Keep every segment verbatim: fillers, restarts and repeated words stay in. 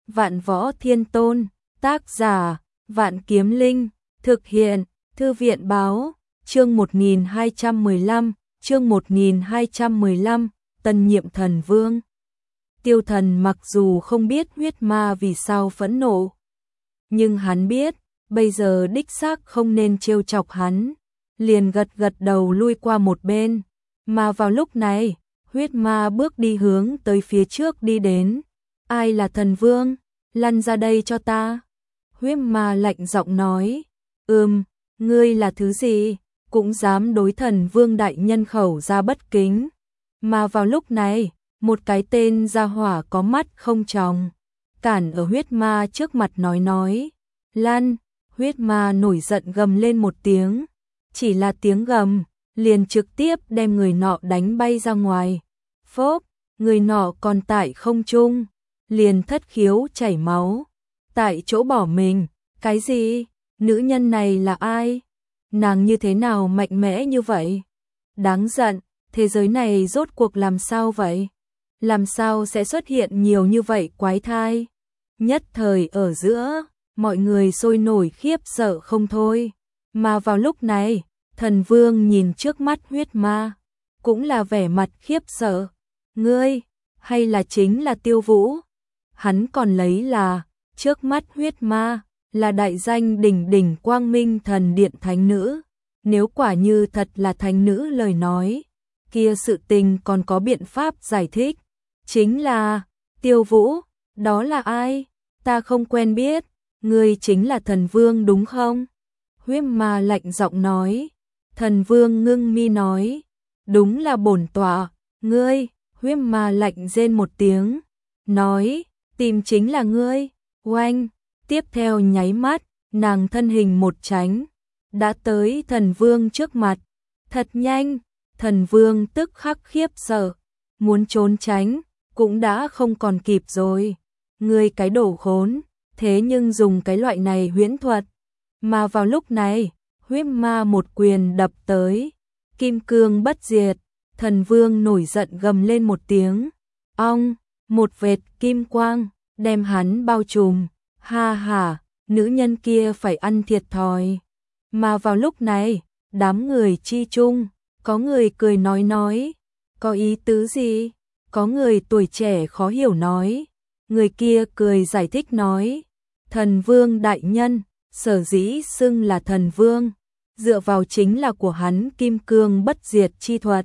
Vạn Võ Thiên Tôn, tác giả, Vạn Kiếm Linh, thực hiện, Thư viện báo, chương một nghìn hai trăm mười lăm, chương một nghìn hai trăm mười lăm, Tân nhiệm thần vương. Tiêu Thần mặc dù không biết huyết ma vì sao phẫn nộ, nhưng hắn biết, bây giờ đích xác không nên trêu chọc hắn, liền gật gật đầu lui qua một bên, mà vào lúc này, huyết ma bước đi hướng tới phía trước đi đến. Ai là thần vương? Lăn ra đây cho ta. Huyết ma lạnh giọng nói, ừm, ngươi là thứ gì? Cũng dám đối thần vương đại nhân khẩu ra bất kính. Mà vào lúc này, một cái tên gia hỏa có mắt không tròng, cản ở huyết ma trước mặt nói nói, lăn. Huyết ma nổi giận gầm lên một tiếng, chỉ là tiếng gầm, liền trực tiếp đem người nọ đánh bay ra ngoài. Phốp, người nọ còn tại không trung, liền thất khiếu chảy máu, tại chỗ bỏ mình. Cái gì? Nữ nhân này là ai? Nàng như thế nào mạnh mẽ như vậy? Đáng giận, thế giới này rốt cuộc làm sao vậy? Làm sao sẽ xuất hiện nhiều như vậy quái thai? Nhất thời ở giữa, mọi người sôi nổi khiếp sợ không thôi. Mà vào lúc này, thần vương nhìn trước mắt huyết ma, cũng là vẻ mặt khiếp sợ. Ngươi, hay là chính là Tiêu Vũ? Hắn còn lấy là, trước mắt huyết ma, là đại danh đỉnh đỉnh Quang Minh Thần Điện thánh nữ. Nếu quả như thật là thánh nữ lời nói, kia sự tình còn có biện pháp giải thích. Chính là, Tiêu Vũ, đó là ai? Ta không quen biết, ngươi chính là thần vương đúng không? Huyết ma lạnh giọng nói. Thần vương ngưng mi nói, đúng là bổn tọa. Ngươi, huyết ma lạnh rên một tiếng, nói, tìm chính là ngươi. Oanh, tiếp theo nháy mắt, nàng thân hình một tránh, đã tới thần vương trước mặt. Thật nhanh, thần vương tức khắc khiếp sợ, muốn trốn tránh, cũng đã không còn kịp rồi. Ngươi cái đồ khốn, thế nhưng dùng cái loại này huyễn thuật. Mà vào lúc này, huyết ma một quyền đập tới, kim cương bất diệt. Thần vương nổi giận gầm lên một tiếng, ong, một vệt kim quang, đem hắn bao trùm. Ha ha, nữ nhân kia phải ăn thiệt thòi. Mà vào lúc này, đám người chi chung, có người cười nói nói, có ý tứ gì? Có người tuổi trẻ khó hiểu nói, người kia cười giải thích nói, thần vương đại nhân, sở dĩ xưng là thần vương, dựa vào chính là của hắn kim cương bất diệt chi thuật.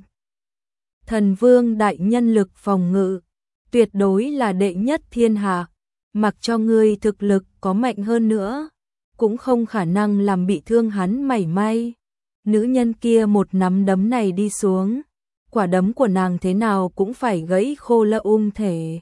Thần vương đại nhân lực phòng ngự, tuyệt đối là đệ nhất thiên hạ, mặc cho ngươi thực lực có mạnh hơn nữa, cũng không khả năng làm bị thương hắn mảy may. Nữ nhân kia một nắm đấm này đi xuống, quả đấm của nàng thế nào cũng phải gãy khô lơ ung thể.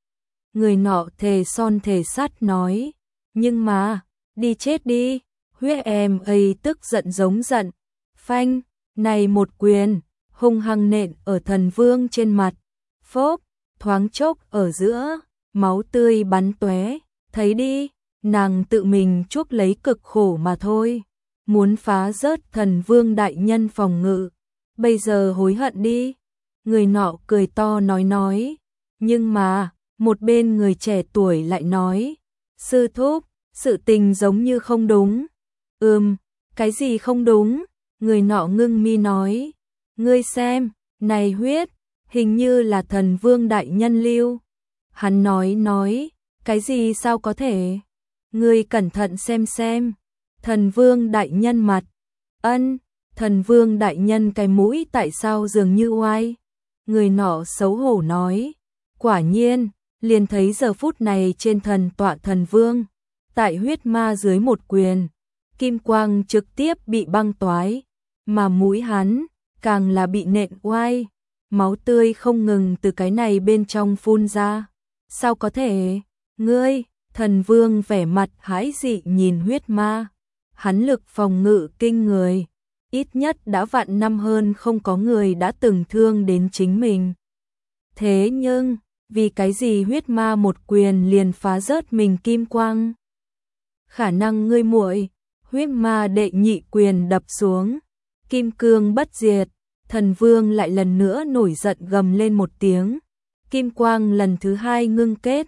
Người nọ thề son thề sắt nói, nhưng mà, đi chết đi. Huyết em ấy tức giận giống giận, phanh, này một quyền, hung hăng nện ở thần vương trên mặt. Phốp, thoáng chốc ở giữa, máu tươi bắn tóe. Thấy đi, nàng tự mình chuốc lấy cực khổ mà thôi, muốn phá rớt thần vương đại nhân phòng ngự, bây giờ hối hận đi. Người nọ cười to nói nói, nhưng mà, một bên người trẻ tuổi lại nói, sư thúc, sự tình giống như không đúng. Ừm, cái gì không đúng? Người nọ ngưng mi nói, ngươi xem, này huyết, hình như là thần vương đại nhân lưu. Hắn nói nói, cái gì sao có thể? Ngươi cẩn thận xem xem. Thần vương đại nhân mặt. Ân, thần vương đại nhân cái mũi tại sao dường như oai? Người nọ xấu hổ nói, quả nhiên, liền thấy giờ phút này trên thần tọa thần vương, tại huyết ma dưới một quyền, kim quang trực tiếp bị băng toái, mà mũi hắn càng là bị nện oai, máu tươi không ngừng từ cái này bên trong phun ra. Sao có thể? Ngươi, thần vương vẻ mặt hãi dị nhìn huyết ma, hắn lực phòng ngự kinh người, ít nhất đã vạn năm hơn không có người đã từng thương đến chính mình. Thế nhưng, vì cái gì huyết ma một quyền liền phá rớt mình kim quang? Khả năng ngươi muội. Huyết ma đệ nhị quyền đập xuống, kim cương bất diệt. Thần vương lại lần nữa nổi giận gầm lên một tiếng, kim quang lần thứ hai ngưng kết,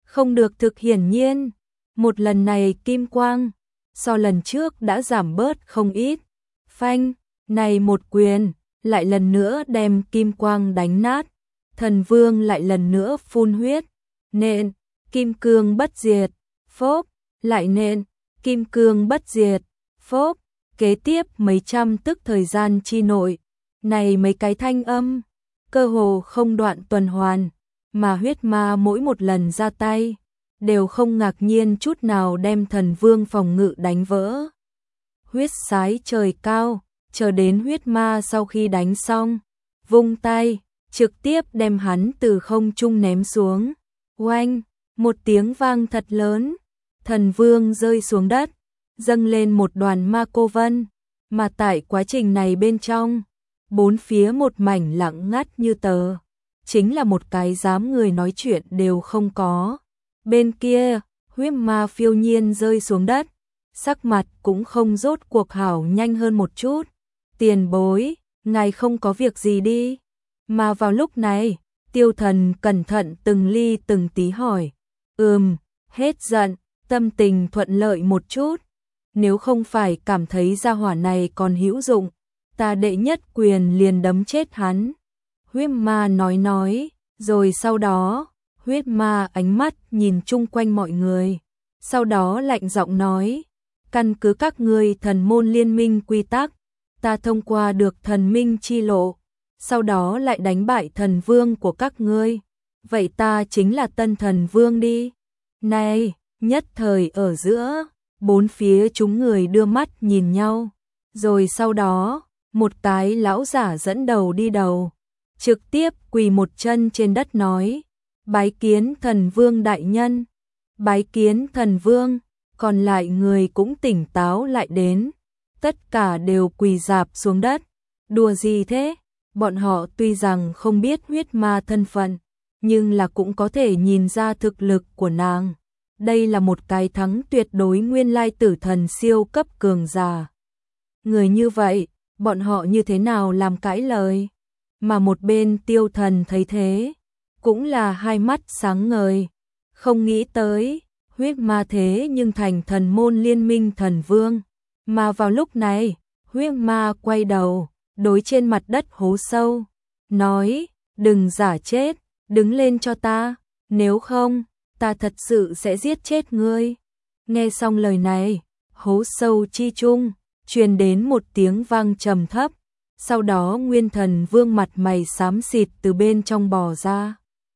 Không được thực hiển nhiên, một lần này kim quang, so lần trước đã giảm bớt không ít. Phanh, này một quyền, lại lần nữa đem kim quang đánh nát. Thần vương lại lần nữa phun huyết, nện, kim cương bất diệt, phốp, lại nện, kim cương bất diệt, phốp, kế tiếp mấy trăm tức thời gian chi nội, này mấy cái thanh âm, cơ hồ không đoạn tuần hoàn, mà huyết ma mỗi một lần ra tay, đều không ngạc nhiên chút nào đem thần vương phòng ngự đánh vỡ. Huyết sái trời cao, chờ đến huyết ma sau khi đánh xong, vung tay, trực tiếp đem hắn từ không trung ném xuống. Oanh, một tiếng vang thật lớn, thần vương rơi xuống đất, dâng lên một đoàn ma cô vân, mà tại quá trình này bên trong, bốn phía một mảnh lặng ngắt như tờ, chính là một cái dám người nói chuyện đều không có. Bên kia, huyết ma phiêu nhiên rơi xuống đất, sắc mặt cũng không rốt cuộc hảo nhanh hơn một chút. Tiền bối, ngài không có việc gì đi. Mà vào lúc này, Tiêu Thần cẩn thận từng ly từng tí hỏi. Ừm, hết giận, tâm tình thuận lợi một chút. Nếu không phải cảm thấy gia hỏa này còn hữu dụng, ta đệ nhất quyền liền đấm chết hắn. Huyết ma nói nói, rồi sau đó, huyết ma ánh mắt nhìn chung quanh mọi người. Sau đó lạnh giọng nói, căn cứ các ngươi thần môn liên minh quy tắc, ta thông qua được thần minh chi lộ, sau đó lại đánh bại thần vương của các ngươi. Vậy ta chính là tân thần vương đi. Này, nhất thời ở giữa, bốn phía chúng người đưa mắt nhìn nhau. Rồi sau đó, một cái lão giả dẫn đầu đi đầu, trực tiếp quỳ một chân trên đất nói, bái kiến thần vương đại nhân, bái kiến thần vương. Còn lại người cũng tỉnh táo lại đến, tất cả đều quỳ rạp xuống đất. Đùa gì thế? Bọn họ tuy rằng không biết huyết ma thân phận, nhưng là cũng có thể nhìn ra thực lực của nàng. Đây là một cái thắng tuyệt đối nguyên lai tử thần siêu cấp cường giả. Người như vậy, bọn họ như thế nào làm cãi lời? Mà một bên Tiêu Thần thấy thế, cũng là hai mắt sáng ngời, không nghĩ tới huyết ma thế nhưng thành thần môn liên minh thần vương. Mà vào lúc này, huyết ma quay đầu, đối trên mặt đất hố sâu, nói, đừng giả chết, đứng lên cho ta, nếu không, ta thật sự sẽ giết chết ngươi. Nghe xong lời này, hố sâu chi chung, truyền đến một tiếng vang trầm thấp, sau đó nguyên thần vương mặt mày xám xịt từ bên trong bò ra.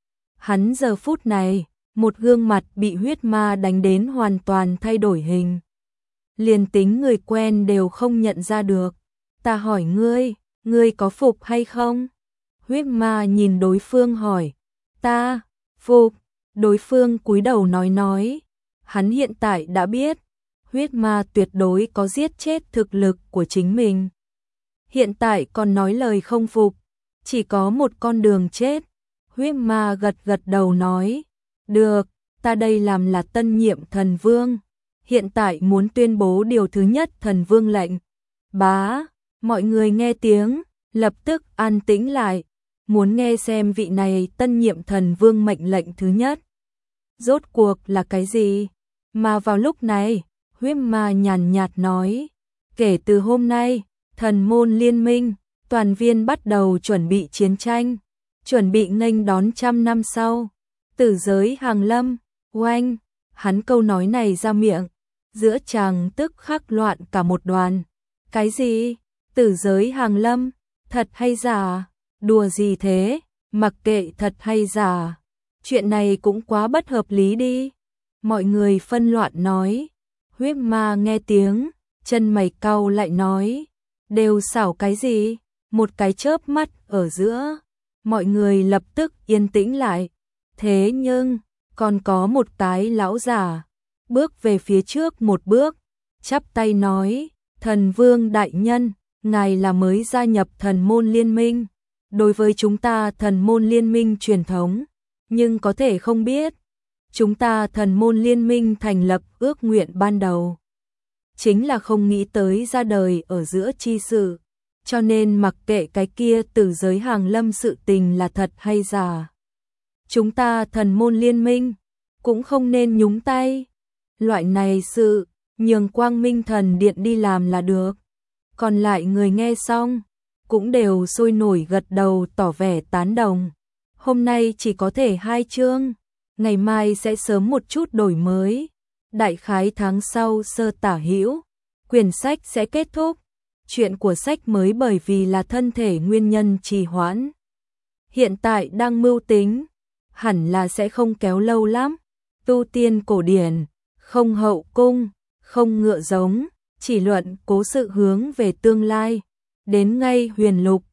Hắn giờ phút này, một gương mặt bị huyết ma đánh đến hoàn toàn thay đổi hình. Liền tính người quen đều không nhận ra được. Ta hỏi ngươi, ngươi có phục hay không? Huyết ma nhìn đối phương hỏi. Ta, phục. Đối phương cúi đầu nói nói. Hắn hiện tại đã biết, huyết ma tuyệt đối có giết chết thực lực của chính mình. Hiện tại còn nói lời không phục, chỉ có một con đường chết. Huyết ma gật gật đầu nói. Được, ta đây làm là tân nhiệm thần vương. Hiện tại muốn tuyên bố điều thứ nhất thần vương lệnh. Bá, mọi người nghe tiếng, lập tức an tĩnh lại, muốn nghe xem vị này tân nhiệm thần vương mệnh lệnh thứ nhất. Rốt cuộc là cái gì? Mà vào lúc này, huyết ma nhàn nhạt nói, kể từ hôm nay, thần môn liên minh, toàn viên bắt đầu chuẩn bị chiến tranh, chuẩn bị nghênh đón trăm năm sau. Tử giới hàng lâm, oanh, hắn câu nói này ra miệng, giữa chàng tức khắc loạn cả một đoàn. Cái gì? Tử giới hàng lâm, thật hay giả? Đùa gì thế? Mặc kệ thật hay giả, chuyện này cũng quá bất hợp lý đi. Mọi người phân loạn nói. Huyết ma nghe tiếng, chân mày cau lại nói, đều xảo cái gì? Một cái chớp mắt ở giữa, mọi người lập tức yên tĩnh lại. Thế nhưng, còn có một cái lão giả, bước về phía trước một bước, chắp tay nói, thần vương đại nhân, ngài là mới gia nhập thần môn liên minh. Đối với chúng ta thần môn liên minh truyền thống, nhưng có thể không biết, chúng ta thần môn liên minh thành lập ước nguyện ban đầu. Chính là không nghĩ tới ra đời ở giữa chi sự, cho nên mặc kệ cái kia tử giới hàng lâm sự tình là thật hay giả. Chúng ta thần môn liên minh, cũng không nên nhúng tay. Loại này sự, nhường Quang Minh Thần Điện đi làm là được. Còn lại người nghe xong, cũng đều sôi nổi gật đầu tỏ vẻ tán đồng. Hôm nay chỉ có thể hai chương, ngày mai sẽ sớm một chút đổi mới. Đại khái tháng sau sơ tả hữu, quyển sách sẽ kết thúc. Chuyện của sách mới bởi vì là thân thể nguyên nhân trì hoãn. Hiện tại đang mưu tính, hẳn là sẽ không kéo lâu lắm. Tu tiên cổ điển, không hậu cung, không ngựa giống, chỉ luận cố sự hướng về tương lai. Đến ngay huyền lục,